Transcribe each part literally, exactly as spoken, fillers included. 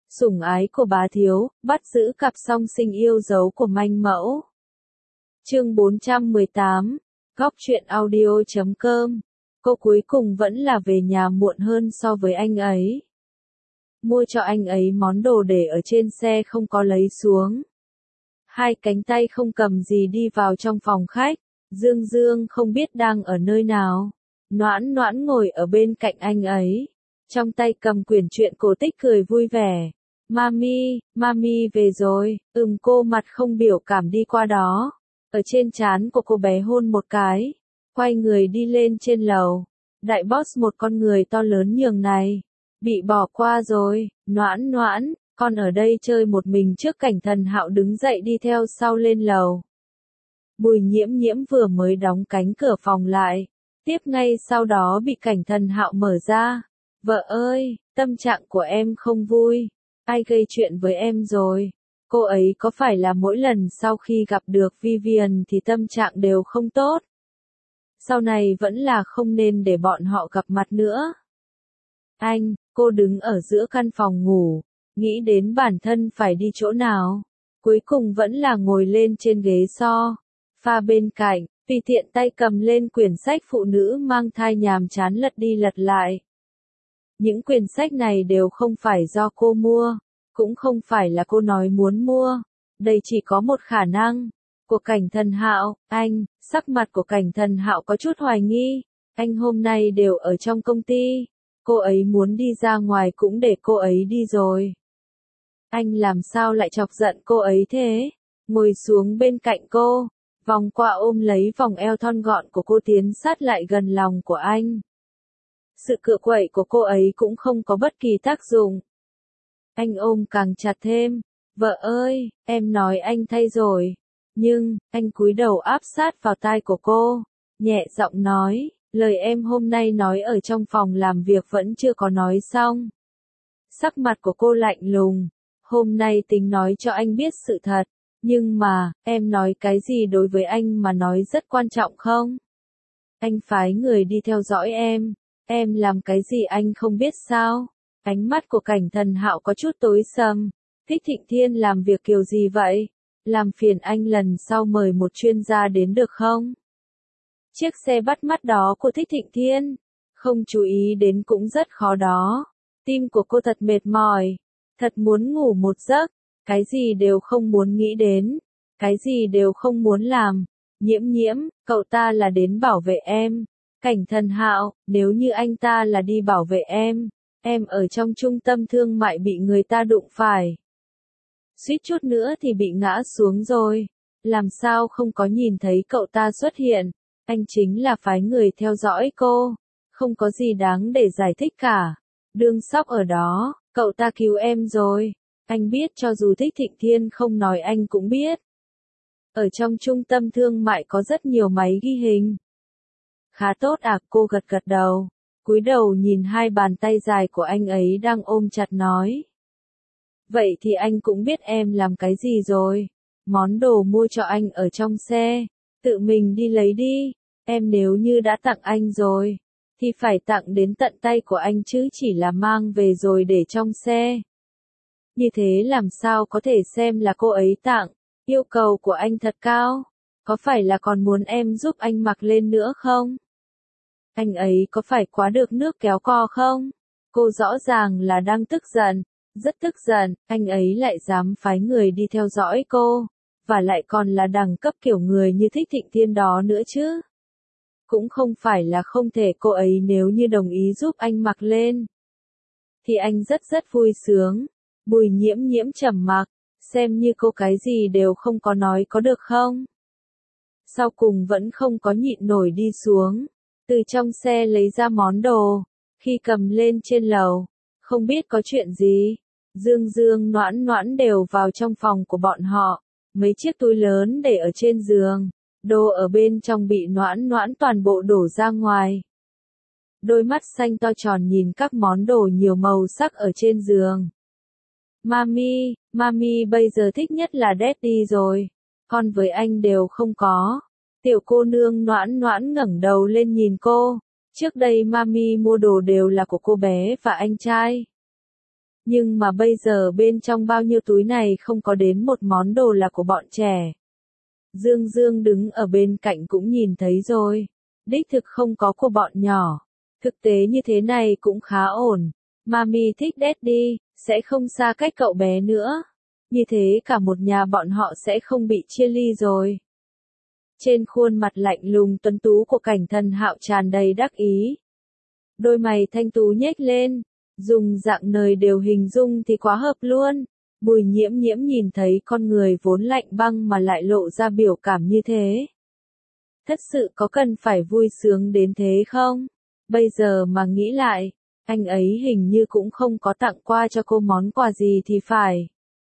Sủng ái của bá thiếu, bắt giữ cặp song sinh yêu dấu của manh mẫu. Chương bốn trăm mười tám, Góc truyện audio chấm com. Cô cuối cùng vẫn là về nhà muộn hơn so với anh ấy. Mua cho anh ấy món đồ để ở trên xe không có lấy xuống. Hai cánh tay không cầm gì đi vào trong phòng khách. Dương Dương không biết đang ở nơi nào. Noãn Noãn ngồi ở bên cạnh anh ấy. Trong tay cầm quyển truyện cổ tích cười vui vẻ. Mami, Mami về rồi. Ừm, cô mặt không biểu cảm đi qua đó. Ở trên trán của cô bé hôn một cái. Quay người đi lên trên lầu. Đại boss một con người to lớn nhường này. Bị bỏ qua rồi. Noãn Noãn, con ở đây chơi một mình trước cảnh Thần Hạo đứng dậy đi theo sau lên lầu. Bùi Nhiễm Nhiễm vừa mới đóng cánh cửa phòng lại. Tiếp ngay sau đó bị cảnh Thần Hạo mở ra. Vợ ơi, tâm trạng của em không vui. Ai gây chuyện với em rồi? Cô ấy có phải là mỗi lần sau khi gặp được Vivian thì tâm trạng đều không tốt? Sau này vẫn là không nên để bọn họ gặp mặt nữa. Anh, cô đứng ở giữa căn phòng ngủ, nghĩ đến bản thân phải đi chỗ nào. Cuối cùng vẫn là ngồi lên trên ghế so, pha bên cạnh, tùy tiện tay cầm lên quyển sách phụ nữ mang thai nhàm chán lật đi lật lại. Những quyển sách này đều không phải do cô mua, cũng không phải là cô nói muốn mua, đây chỉ có một khả năng. Của cảnh Thần Hạo, anh, sắc mặt của cảnh Thần Hạo có chút hoài nghi, anh hôm nay đều ở trong công ty, cô ấy muốn đi ra ngoài cũng để cô ấy đi rồi. Anh làm sao lại chọc giận cô ấy thế? Ngồi xuống bên cạnh cô, vòng qua ôm lấy vòng eo thon gọn của cô tiến sát lại gần lòng của anh. Sự cựa quậy của cô ấy cũng không có bất kỳ tác dụng. Anh ôm càng chặt thêm. Vợ ơi, em nói anh thay rồi. Nhưng, anh cúi đầu áp sát vào tai của cô. Nhẹ giọng nói, lời em hôm nay nói ở trong phòng làm việc vẫn chưa có nói xong. Sắc mặt của cô lạnh lùng. Hôm nay tính nói cho anh biết sự thật. Nhưng mà, em nói cái gì đối với anh mà nói rất quan trọng không? Anh phái người đi theo dõi em. Em làm cái gì anh không biết sao? Ánh mắt của cảnh Thần Hạo có chút tối sầm. Thích Thịnh Thiên làm việc kiểu gì vậy? Làm phiền anh lần sau mời một chuyên gia đến được không? Chiếc xe bắt mắt đó của Thích Thịnh Thiên. Không chú ý đến cũng rất khó đó. Tim của cô thật mệt mỏi. Thật muốn ngủ một giấc. Cái gì đều không muốn nghĩ đến. Cái gì đều không muốn làm. Nhiễm Nhiễm, cậu ta là đến bảo vệ em. Cảnh Thần Hạo, nếu như anh ta là đi bảo vệ em, em ở trong trung tâm thương mại bị người ta đụng phải. Suýt chút nữa thì bị ngã xuống rồi. Làm sao không có nhìn thấy cậu ta xuất hiện, anh chính là phái người theo dõi cô. Không có gì đáng để giải thích cả. Đương Sóc ở đó, cậu ta cứu em rồi. Anh biết cho dù Thích Thịnh Thiên không nói anh cũng biết. Ở trong trung tâm thương mại có rất nhiều máy ghi hình. Khá tốt à, cô gật gật đầu, cúi đầu nhìn hai bàn tay dài của anh ấy đang ôm chặt nói. Vậy thì anh cũng biết em làm cái gì rồi. Món đồ mua cho anh ở trong xe, tự mình đi lấy đi. Em nếu như đã tặng anh rồi, thì phải tặng đến tận tay của anh chứ chỉ là mang về rồi để trong xe. Như thế làm sao có thể xem là cô ấy tặng, yêu cầu của anh thật cao. Có phải là còn muốn em giúp anh mặc lên nữa không? Anh ấy có phải quá được nước kéo co không? Cô rõ ràng là đang tức giận, rất tức giận, anh ấy lại dám phái người đi theo dõi cô, và lại còn là đẳng cấp kiểu người như Thích Thịnh Thiên đó nữa chứ. Cũng không phải là không thể cô ấy nếu như đồng ý giúp anh mặc lên. Thì anh rất rất vui sướng. Bùi Nhiễm Nhiễm trầm mặc, xem như cô cái gì đều không có nói có được không? Sau cùng vẫn không có nhịn nổi đi xuống, từ trong xe lấy ra món đồ, khi cầm lên trên lầu, không biết có chuyện gì, Dương Dương Noãn Noãn đều vào trong phòng của bọn họ, mấy chiếc túi lớn để ở trên giường, đồ ở bên trong bị Noãn Noãn toàn bộ đổ ra ngoài. Đôi mắt xanh to tròn nhìn các món đồ nhiều màu sắc ở trên giường. Mami, Mami bây giờ thích nhất là Daddy rồi, con với anh đều không có. Tiểu cô nương Noãn Noãn ngẩng đầu lên nhìn cô. Trước đây Mami mua đồ đều là của cô bé và anh trai. Nhưng mà bây giờ bên trong bao nhiêu túi này không có đến một món đồ là của bọn trẻ. Dương Dương đứng ở bên cạnh cũng nhìn thấy rồi. Đích thực không có của bọn nhỏ. Thực tế như thế này cũng khá ổn. Mami thích Daddy, sẽ không xa cách cậu bé nữa. Như thế cả một nhà bọn họ sẽ không bị chia ly rồi. Trên khuôn mặt lạnh lùng tuấn tú của Cảnh Thần Hạo tràn đầy đắc ý. Đôi mày thanh tú nhếch lên, dùng dạng nơi đều hình dung thì quá hợp luôn. Bùi Nhiễm Nhiễm nhìn thấy con người vốn lạnh băng mà lại lộ ra biểu cảm như thế. Thật sự có cần phải vui sướng đến thế không? Bây giờ mà nghĩ lại, anh ấy hình như cũng không có tặng qua cho cô món quà gì thì phải.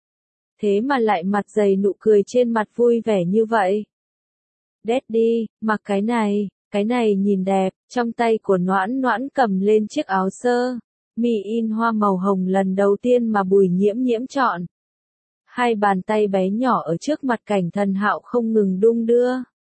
Thế mà lại mặt dày nụ cười trên mặt vui vẻ như vậy. Daddy, mặc cái này, cái này nhìn đẹp, trong tay của Noãn Noãn cầm lên chiếc áo sơ, mi in hoa màu hồng lần đầu tiên mà Bùi Nhiễm Nhiễm chọn. Hai bàn tay bé nhỏ ở trước mặt Cảnh Thần Hạo không ngừng đung đưa.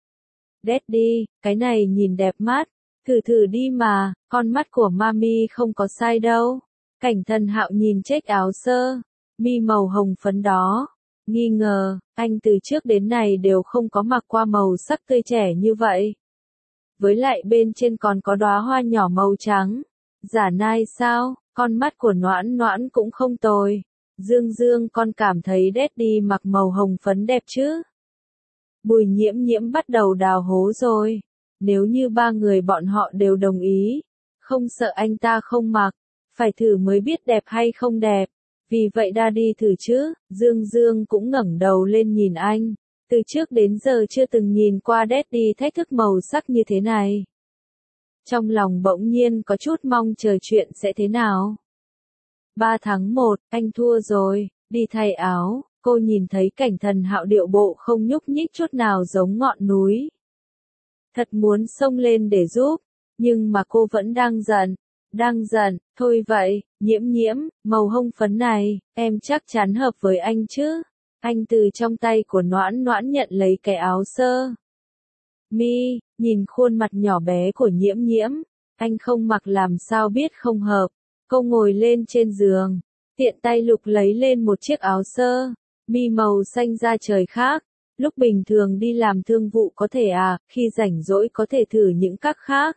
Daddy, cái này nhìn đẹp mắt, thử thử đi mà, con mắt của mami không có sai đâu. Cảnh Thần Hạo nhìn chiếc áo sơ, mi màu hồng phấn đó, nghi ngờ, anh từ trước đến nay đều không có mặc qua màu sắc tươi trẻ như vậy. Với lại bên trên còn có đóa hoa nhỏ màu trắng. Giả nai sao, con mắt của Noãn Noãn cũng không tồi. Dương Dương con cảm thấy Daddy mặc màu hồng phấn đẹp chứ? Bùi Nhiễm Nhiễm bắt đầu đào hố rồi. Nếu như ba người bọn họ đều đồng ý, không sợ anh ta không mặc, phải thử mới biết đẹp hay không đẹp. Vì vậy Daddy thử chứ, Dương Dương cũng ngẩng đầu lên nhìn anh. Từ trước đến giờ chưa từng nhìn qua Daddy thách thức màu sắc như thế này. Trong lòng bỗng nhiên có chút mong chờ chuyện sẽ thế nào. ba tháng một, anh thua rồi, đi thay áo, cô nhìn thấy Cảnh Thần Hạo điệu bộ không nhúc nhích chút nào giống ngọn núi. Thật muốn xông lên để giúp, nhưng mà cô vẫn đang giận, đang giận, thôi vậy, Nhiễm Nhiễm, màu hồng phấn này, em chắc chắn hợp với anh chứ. Anh từ trong tay của Noãn Noãn nhận lấy cái áo sơ. Mi, nhìn khuôn mặt nhỏ bé của Nhiễm Nhiễm, anh không mặc làm sao biết không hợp. Cô ngồi lên trên giường, tiện tay lục lấy lên một chiếc áo sơ, mi màu xanh da trời khác. Lúc bình thường đi làm thương vụ có thể à, khi rảnh rỗi có thể thử những các khác.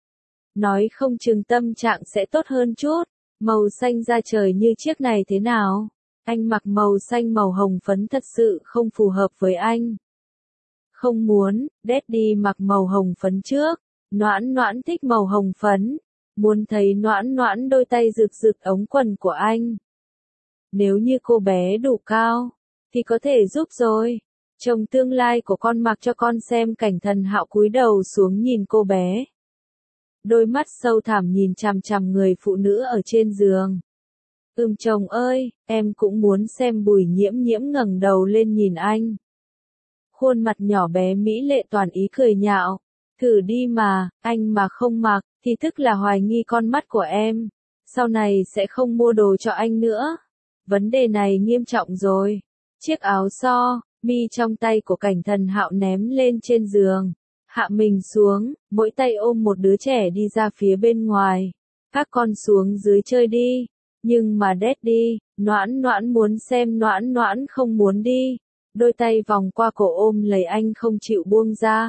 Nói không chừng tâm trạng sẽ tốt hơn chút. Màu xanh da trời như chiếc này thế nào? Anh mặc màu xanh màu hồng phấn thật sự không phù hợp với anh. Không muốn, Daddy mặc màu hồng phấn trước. Noãn Noãn thích màu hồng phấn. Muốn thấy Noãn Noãn đôi tay rực rực ống quần của anh. Nếu như cô bé đủ cao, thì có thể giúp rồi. Chồng tương lai của con mặc cho con xem. Cảnh Thần Hạo cúi đầu xuống nhìn cô bé. Đôi mắt sâu thẳm nhìn chằm chằm người phụ nữ ở trên giường. Ừm chồng ơi, em cũng muốn xem. Bùi Nhiễm Nhiễm ngẩng đầu lên nhìn anh. Khuôn mặt nhỏ bé mỹ lệ toàn ý cười nhạo. Thử đi mà, anh mà không mặc, thì tức là hoài nghi con mắt của em. Sau này sẽ không mua đồ cho anh nữa. Vấn đề này nghiêm trọng rồi. Chiếc áo so, mi trong tay của Cảnh Thần Hạo ném lên trên giường. Hạ mình xuống, mỗi tay ôm một đứa trẻ đi ra phía bên ngoài. Các con xuống dưới chơi đi. Nhưng mà Daddy, Noãn Noãn muốn xem. Noãn Noãn không muốn đi. Đôi tay vòng qua cổ ôm lấy anh không chịu buông ra.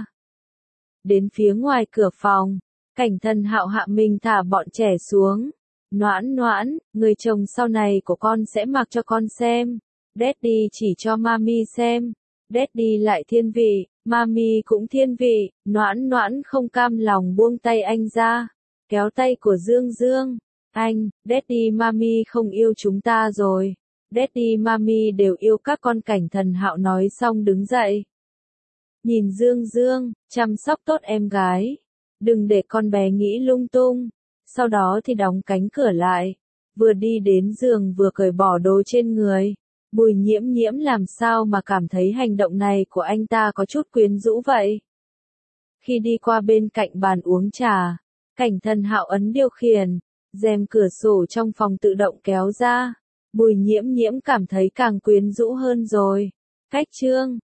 Đến phía ngoài cửa phòng, Cảnh Thần Hạo hạ mình thả bọn trẻ xuống. Noãn Noãn, người chồng sau này của con sẽ mặc cho con xem. Daddy chỉ cho mami xem. Daddy lại thiên vị, mami cũng thiên vị. Noãn Noãn không cam lòng buông tay anh ra. Kéo tay của Dương Dương. Anh, Daddy mami không yêu chúng ta rồi. Daddy mami đều yêu các con. Cảnh Thần Hạo nói xong đứng dậy. Nhìn Dương Dương, chăm sóc tốt em gái. Đừng để con bé nghĩ lung tung. Sau đó thì đóng cánh cửa lại. Vừa đi đến giường vừa cởi bỏ đồ trên người. Bùi Nhiễm Nhiễm làm sao mà cảm thấy hành động này của anh ta có chút quyến rũ vậy. Khi đi qua bên cạnh bàn uống trà, Cảnh Thần Hạo ấn điều khiển, rèm cửa sổ trong phòng tự động kéo ra. Bùi Nhiễm Nhiễm cảm thấy càng quyến rũ hơn rồi. Cách chương